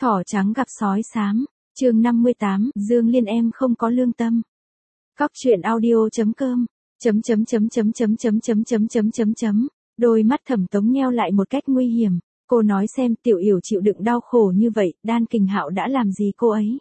Thỏ trắng gặp sói xám, chương 58, Dương Liên em không có lương tâm. Cóc truyện audio.com, Đôi mắt Thẩm Tống nheo lại một cách nguy hiểm, cô nói xem Tiểu Yểu chịu đựng đau khổ như vậy, Đan Kình Hạo đã làm gì cô ấy?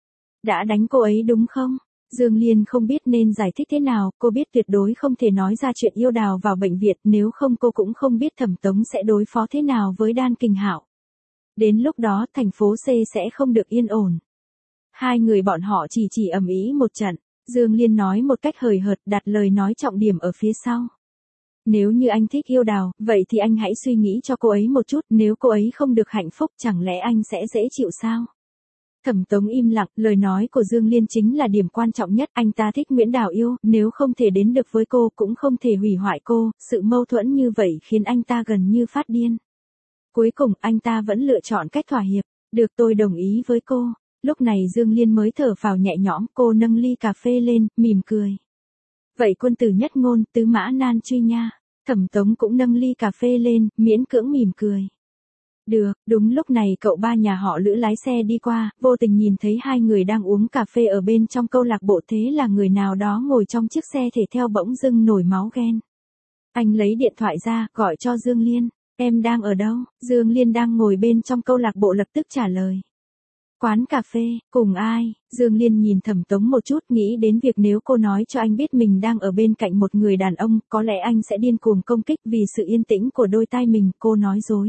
Đã đánh cô ấy đúng không? Dương Liên không biết nên giải thích thế nào, cô biết tuyệt đối không thể nói ra chuyện yêu đào vào bệnh viện, nếu không cô cũng không biết Thẩm Tống sẽ đối phó thế nào với Đan Kình Hạo. Đến lúc đó thành phố C sẽ không được yên ổn. Hai người bọn họ chỉ ầm ĩ một trận, Dương Liên nói một cách hời hợt, đặt lời nói trọng điểm ở phía sau. Nếu như anh thích yêu đào, vậy thì anh hãy suy nghĩ cho cô ấy một chút, nếu cô ấy không được hạnh phúc chẳng lẽ anh sẽ dễ chịu sao? Thẩm Tống im lặng, lời nói của Dương Liên chính là điểm quan trọng nhất, anh ta thích Nguyễn Đào yêu, nếu không thể đến được với cô cũng không thể hủy hoại cô, sự mâu thuẫn như vậy khiến anh ta gần như phát điên. Cuối cùng anh ta vẫn lựa chọn cách thỏa hiệp, được tôi đồng ý với cô. Lúc này Dương Liên mới thở phào nhẹ nhõm, cô nâng ly cà phê lên, mỉm cười. Vậy quân tử nhất ngôn, tứ mã nan truy nha. Thẩm Tống cũng nâng ly cà phê lên, miễn cưỡng mỉm cười. Được, đúng lúc này cậu ba nhà họ Lữ lái xe đi qua, vô tình nhìn thấy hai người đang uống cà phê ở bên trong câu lạc bộ, thế là người nào đó ngồi trong chiếc xe thể thao bỗng dưng nổi máu ghen. Anh lấy điện thoại ra, gọi cho Dương Liên. Em đang ở đâu? Dương Liên đang ngồi bên trong câu lạc bộ lập tức trả lời. Quán cà phê, cùng ai? Dương Liên nhìn Thẩm Tống một chút, nghĩ đến việc nếu cô nói cho anh biết mình đang ở bên cạnh một người đàn ông, có lẽ anh sẽ điên cuồng công kích vì sự yên tĩnh của đôi tai mình, cô nói dối.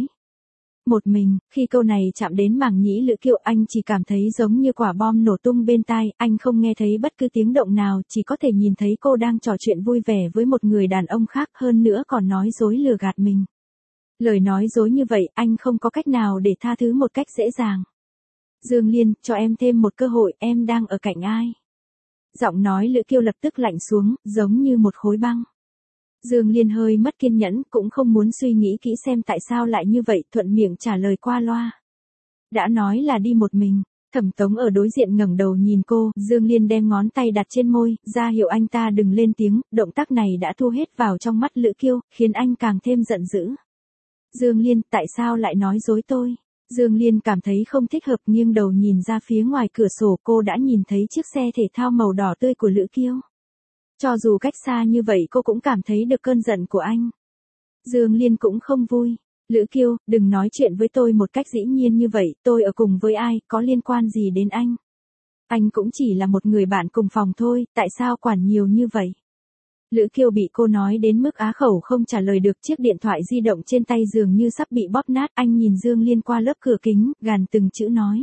Một mình, khi câu này chạm đến màng nhĩ Lữ Kiều, anh chỉ cảm thấy giống như quả bom nổ tung bên tai, anh không nghe thấy bất cứ tiếng động nào, chỉ có thể nhìn thấy cô đang trò chuyện vui vẻ với một người đàn ông khác, hơn nữa còn nói dối lừa gạt mình. Lời nói dối như vậy, anh không có cách nào để tha thứ một cách dễ dàng. Dương Liên, cho em thêm một cơ hội, em đang ở cạnh ai? Giọng nói Lữ Kiều lập tức lạnh xuống, giống như một khối băng. Dương Liên hơi mất kiên nhẫn, cũng không muốn suy nghĩ kỹ xem tại sao lại như vậy, thuận miệng trả lời qua loa. Đã nói là đi một mình. Thẩm Tống ở đối diện ngẩng đầu nhìn cô, Dương Liên đem ngón tay đặt trên môi, ra hiệu anh ta đừng lên tiếng, động tác này đã thu hết vào trong mắt Lữ Kiều, khiến anh càng thêm giận dữ. Dương Liên, tại sao lại nói dối tôi? Dương Liên cảm thấy không thích hợp, nghiêng đầu nhìn ra phía ngoài cửa sổ, cô đã nhìn thấy chiếc xe thể thao màu đỏ tươi của Lữ Kiều. Cho dù cách xa như vậy cô cũng cảm thấy được cơn giận của anh. Dương Liên cũng không vui. Lữ Kiều, đừng nói chuyện với tôi một cách dĩ nhiên như vậy, tôi ở cùng với ai, có liên quan gì đến anh? Anh cũng chỉ là một người bạn cùng phòng thôi, tại sao quản nhiều như vậy? Lữ Kiều bị cô nói đến mức á khẩu không trả lời được, chiếc điện thoại di động trên tay dường như sắp bị bóp nát, anh nhìn Dương Liên qua lớp cửa kính, gằn từng chữ nói.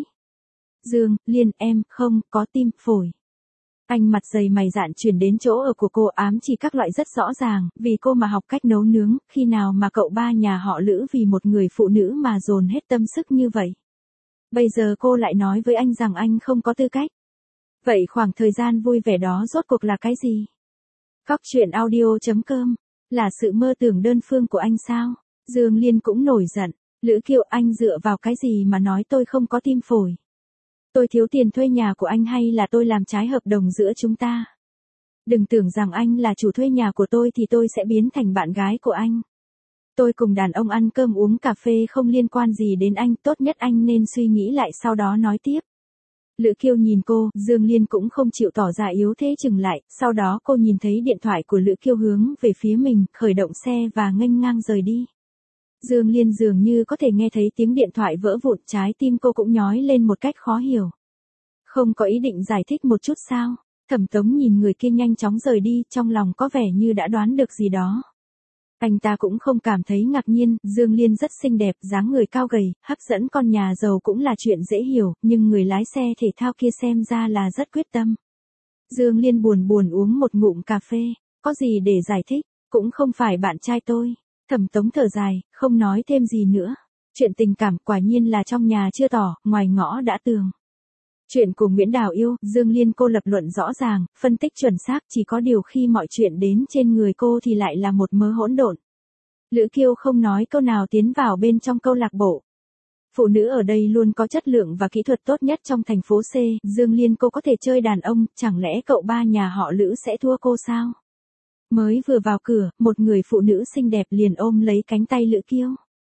Dương Liên, em không có tim, phổi. Anh mặt dày mày dạn chuyển đến chỗ ở của cô, ám chỉ các loại rất rõ ràng, vì cô mà học cách nấu nướng, khi nào mà cậu ba nhà họ Lữ vì một người phụ nữ mà dồn hết tâm sức như vậy. Bây giờ cô lại nói với anh rằng anh không có tư cách. Vậy khoảng thời gian vui vẻ đó rốt cuộc là cái gì? Cóc truyện audio.com, là sự mơ tưởng đơn phương của anh sao? Dương Liên cũng nổi giận. Lữ Kiều, anh dựa vào cái gì mà nói tôi không có tim phổi? Tôi thiếu tiền thuê nhà của anh hay là tôi làm trái hợp đồng giữa chúng ta? Đừng tưởng rằng anh là chủ thuê nhà của tôi thì tôi sẽ biến thành bạn gái của anh. Tôi cùng đàn ông ăn cơm uống cà phê không liên quan gì đến anh, tốt nhất anh nên suy nghĩ lại sau đó nói tiếp. Lữ Kiều nhìn cô, Dương Liên cũng không chịu tỏ ra yếu thế chừng lại, sau đó cô nhìn thấy điện thoại của Lữ Kiều hướng về phía mình, khởi động xe và nghênh ngang rời đi. Dương Liên dường như có thể nghe thấy tiếng điện thoại vỡ vụn, trái tim cô cũng nhói lên một cách khó hiểu. Không có ý định giải thích một chút sao? Thẩm Tống nhìn người kia nhanh chóng rời đi, trong lòng có vẻ như đã đoán được gì đó. Anh ta cũng không cảm thấy ngạc nhiên, Dương Liên rất xinh đẹp, dáng người cao gầy, hấp dẫn con nhà giàu cũng là chuyện dễ hiểu, nhưng người lái xe thể thao kia xem ra là rất quyết tâm. Dương Liên buồn uống một ngụm cà phê, có gì để giải thích, cũng không phải bạn trai tôi. Thẩm Tống thở dài, không nói thêm gì nữa. Chuyện tình cảm quả nhiên là trong nhà chưa tỏ, ngoài ngõ đã tường. Chuyện của Nguyễn Đào yêu, Dương Liên cô lập luận rõ ràng, phân tích chuẩn xác, chỉ có điều khi mọi chuyện đến trên người cô thì lại là một mớ hỗn độn. Lữ Kiều không nói câu nào tiến vào bên trong câu lạc bộ. Phụ nữ ở đây luôn có chất lượng và kỹ thuật tốt nhất trong thành phố C, Dương Liên cô có thể chơi đàn ông, chẳng lẽ cậu ba nhà họ Lữ sẽ thua cô sao? Mới vừa vào cửa, một người phụ nữ xinh đẹp liền ôm lấy cánh tay Lữ Kiều.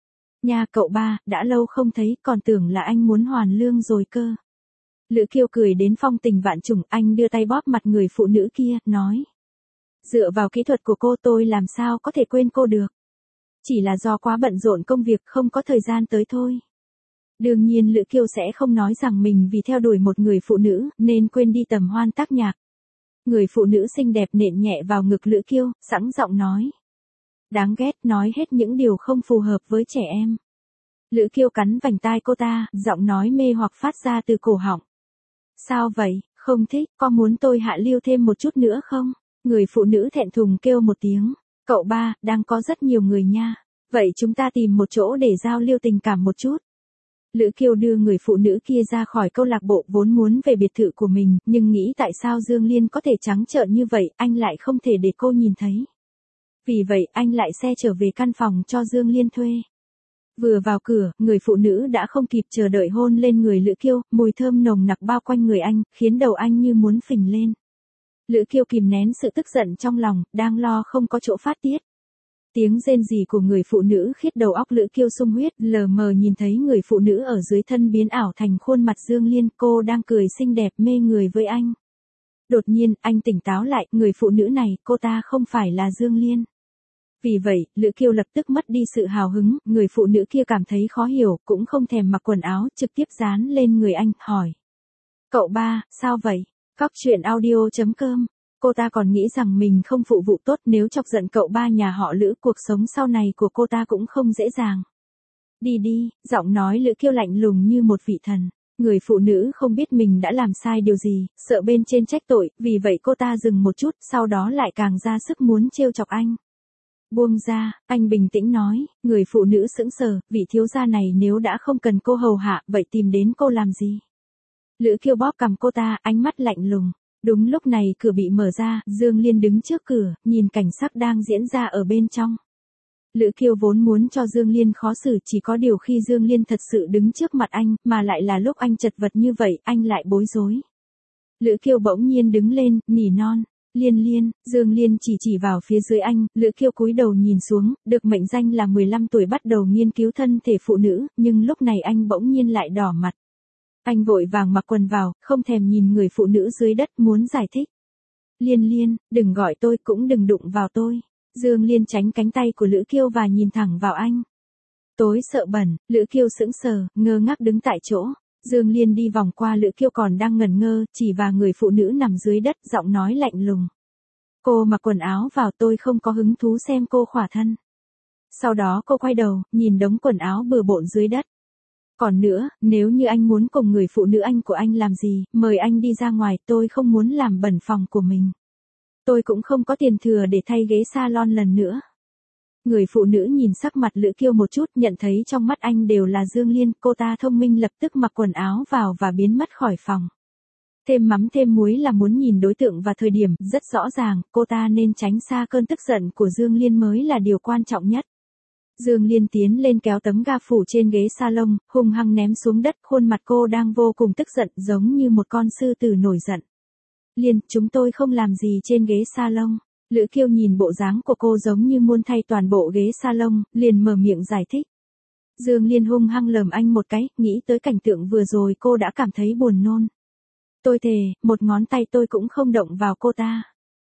Nha cậu ba, đã lâu không thấy, còn tưởng là anh muốn hoàn lương rồi cơ. Lữ Kiêu cười đến phong tình vạn trùng, anh đưa tay bóp mặt người phụ nữ kia, nói. Dựa vào kỹ thuật của cô tôi làm sao có thể quên cô được. Chỉ là do quá bận rộn công việc không có thời gian tới thôi. Đương nhiên Lữ Kiêu sẽ không nói rằng mình vì theo đuổi một người phụ nữ nên quên đi tầm hoan tác nhạc. Người phụ nữ xinh đẹp nện nhẹ vào ngực Lữ Kiêu, sẵn giọng nói. Đáng ghét, nói hết những điều không phù hợp với trẻ em. Lữ Kiêu cắn vành tai cô ta, giọng nói mê hoặc phát ra từ cổ họng. Sao vậy, không thích, có muốn tôi hạ lưu thêm một chút nữa không? Người phụ nữ thẹn thùng kêu một tiếng. Cậu ba, đang có rất nhiều người nha. Vậy chúng ta tìm một chỗ để giao lưu tình cảm một chút. Lữ Kiêu đưa người phụ nữ kia ra khỏi câu lạc bộ vốn muốn về biệt thự của mình, nhưng nghĩ tại sao Dương Liên có thể trắng trợn như vậy, anh lại không thể để cô nhìn thấy. Vì vậy anh lại xe trở về căn phòng cho Dương Liên thuê. Vừa vào cửa, người phụ nữ đã không kịp chờ đợi hôn lên người Lữ Kiêu, mùi thơm nồng nặc bao quanh người anh, khiến đầu anh như muốn phình lên. Lữ Kiêu kìm nén sự tức giận trong lòng, đang lo không có chỗ phát tiết. Tiếng rên rỉ của người phụ nữ khiết đầu óc Lữ Kiêu sung huyết, lờ mờ nhìn thấy người phụ nữ ở dưới thân biến ảo thành khuôn mặt Dương Liên, cô đang cười xinh đẹp mê người với anh. Đột nhiên, anh tỉnh táo lại, người phụ nữ này, cô ta không phải là Dương Liên. Vì vậy, Lữ Kiêu lập tức mất đi sự hào hứng, người phụ nữ kia cảm thấy khó hiểu, cũng không thèm mặc quần áo, trực tiếp dán lên người anh, hỏi. Cậu ba, sao vậy? Cóc truyện audio.com. Cô ta còn nghĩ rằng mình không phụ vụ tốt, nếu chọc giận cậu ba nhà họ Lữ, cuộc sống sau này của cô ta cũng không dễ dàng. Đi đi, giọng nói Lữ Kiêu lạnh lùng như một vị thần. Người phụ nữ không biết mình đã làm sai điều gì, sợ bên trên trách tội, vì vậy cô ta dừng một chút, sau đó lại càng ra sức muốn trêu chọc anh. Buông ra, anh bình tĩnh nói, người phụ nữ sững sờ, vị thiếu gia này nếu đã không cần cô hầu hạ, vậy tìm đến cô làm gì? Lữ Kiêu bóp cằm cô ta, ánh mắt lạnh lùng. Đúng lúc này cửa bị mở ra, Dương Liên đứng trước cửa, nhìn cảnh sắc đang diễn ra ở bên trong. Lữ Kiêu vốn muốn cho Dương Liên khó xử, chỉ có điều khi Dương Liên thật sự đứng trước mặt anh, mà lại là lúc anh chật vật như vậy, anh lại bối rối. Lữ Kiêu bỗng nhiên đứng lên, nỉ non. Liên Liên, Dương Liên chỉ vào phía dưới anh, Lữ Kiêu cúi đầu nhìn xuống, được mệnh danh là 15 tuổi bắt đầu nghiên cứu thân thể phụ nữ, nhưng lúc này anh bỗng nhiên lại đỏ mặt. Anh vội vàng mặc quần vào, không thèm nhìn người phụ nữ dưới đất, muốn giải thích. Liên Liên, đừng gọi tôi, cũng đừng đụng vào tôi. Dương Liên tránh cánh tay của Lữ Kiêu và nhìn thẳng vào anh. Tối sợ bẩn, Lữ Kiêu sững sờ, ngơ ngác đứng tại chỗ. Dương Liên đi vòng qua Lữ Kiêu còn đang ngẩn ngơ, chỉ vào người phụ nữ nằm dưới đất, giọng nói lạnh lùng. Cô mặc quần áo vào, tôi không có hứng thú xem cô khỏa thân. Sau đó cô quay đầu, nhìn đống quần áo bừa bộn dưới đất. Còn nữa, nếu như anh muốn cùng người phụ nữ anh của anh làm gì, mời anh đi ra ngoài, tôi không muốn làm bẩn phòng của mình. Tôi cũng không có tiền thừa để thay ghế salon lần nữa. Người phụ nữ nhìn sắc mặt Lữ Kiêu một chút, nhận thấy trong mắt anh đều là Dương Liên, cô ta thông minh lập tức mặc quần áo vào và biến mất khỏi phòng. Thêm mắm thêm muối là muốn nhìn đối tượng và thời điểm, rất rõ ràng, cô ta nên tránh xa cơn tức giận của Dương Liên mới là điều quan trọng nhất. Dương Liên tiến lên kéo tấm ga phủ trên ghế salon, hung hăng ném xuống đất, khuôn mặt cô đang vô cùng tức giận, giống như một con sư tử nổi giận. Liên, chúng tôi không làm gì trên ghế salon. Lữ Kiêu nhìn bộ dáng của cô giống như muốn thay toàn bộ ghế salon, liền mở miệng giải thích. Dương Liên hung hăng lườm anh một cái, nghĩ tới cảnh tượng vừa rồi cô đã cảm thấy buồn nôn. Tôi thề, một ngón tay tôi cũng không động vào cô ta.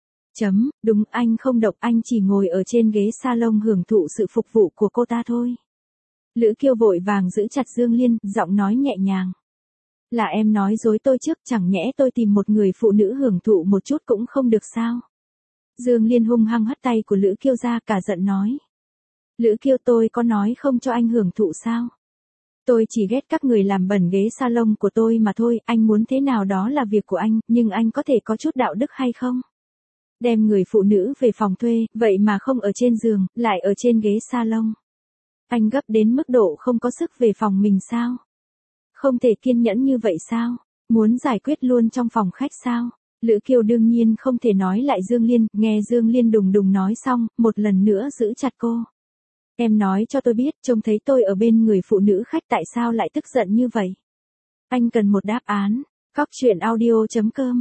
Đúng, anh không động, anh chỉ ngồi ở trên ghế salon hưởng thụ sự phục vụ của cô ta thôi. Lữ Kiêu vội vàng giữ chặt Dương Liên, giọng nói nhẹ nhàng. Là em nói dối tôi trước, chẳng nhẽ tôi tìm một người phụ nữ hưởng thụ một chút cũng không được sao? Dương Liên hung hăng hất tay của Lữ Kiêu ra, cả giận nói. Lữ Kiêu, tôi có nói không cho anh hưởng thụ sao? Tôi chỉ ghét các người làm bẩn ghế salon của tôi mà thôi, anh muốn thế nào đó là việc của anh, nhưng anh có thể có chút đạo đức hay không? Đem người phụ nữ về phòng thuê, vậy mà không ở trên giường, lại ở trên ghế salon. Anh gấp đến mức độ không có sức về phòng mình sao? Không thể kiên nhẫn như vậy sao? Muốn giải quyết luôn trong phòng khách sao? Lữ Kiêu đương nhiên không thể nói lại Dương Liên, nghe Dương Liên đùng đùng nói xong, một lần nữa giữ chặt cô. Em nói cho tôi biết, trông thấy tôi ở bên người phụ nữ khách tại sao lại tức giận như vậy? Anh cần một đáp án. Cóc truyện audio.com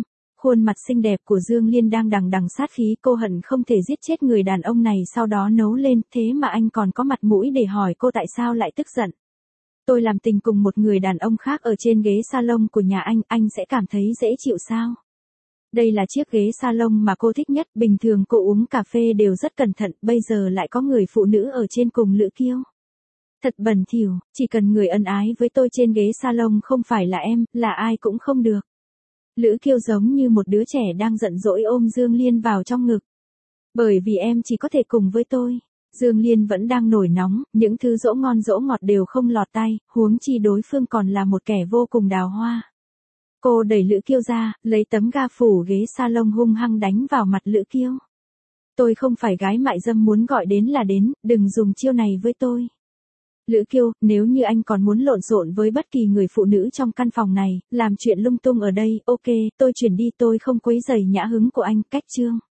Khuôn mặt xinh đẹp của Dương Liên đang đằng đằng sát khí, cô hận không thể giết chết người đàn ông này sau đó nấu lên, thế mà anh còn có mặt mũi để hỏi cô tại sao lại tức giận. Tôi làm tình cùng một người đàn ông khác ở trên ghế salon của nhà anh sẽ cảm thấy dễ chịu sao? Đây là chiếc ghế salon mà cô thích nhất, bình thường cô uống cà phê đều rất cẩn thận, bây giờ lại có người phụ nữ ở trên cùng Lữ Kiêu. Thật bẩn thỉu, chỉ cần người ân ái với tôi trên ghế salon không phải là em, là ai cũng không được. Lữ Kiêu giống như một đứa trẻ đang giận dỗi ôm Dương Liên vào trong ngực. Bởi vì em chỉ có thể cùng với tôi. Dương Liên vẫn đang nổi nóng, những thứ dỗ ngon dỗ ngọt đều không lọt tay, huống chi đối phương còn là một kẻ vô cùng đào hoa. Cô đẩy Lữ Kiêu ra, lấy tấm ga phủ ghế salon hung hăng đánh vào mặt Lữ Kiêu. Tôi không phải gái mại dâm muốn gọi đến là đến, đừng dùng chiêu này với tôi. Lữ Kiêu, nếu như anh còn muốn lộn xộn với bất kỳ người phụ nữ trong căn phòng này, làm chuyện lung tung ở đây, ok, tôi chuyển đi, tôi không quấy rầy nhã hứng của anh, cách chương.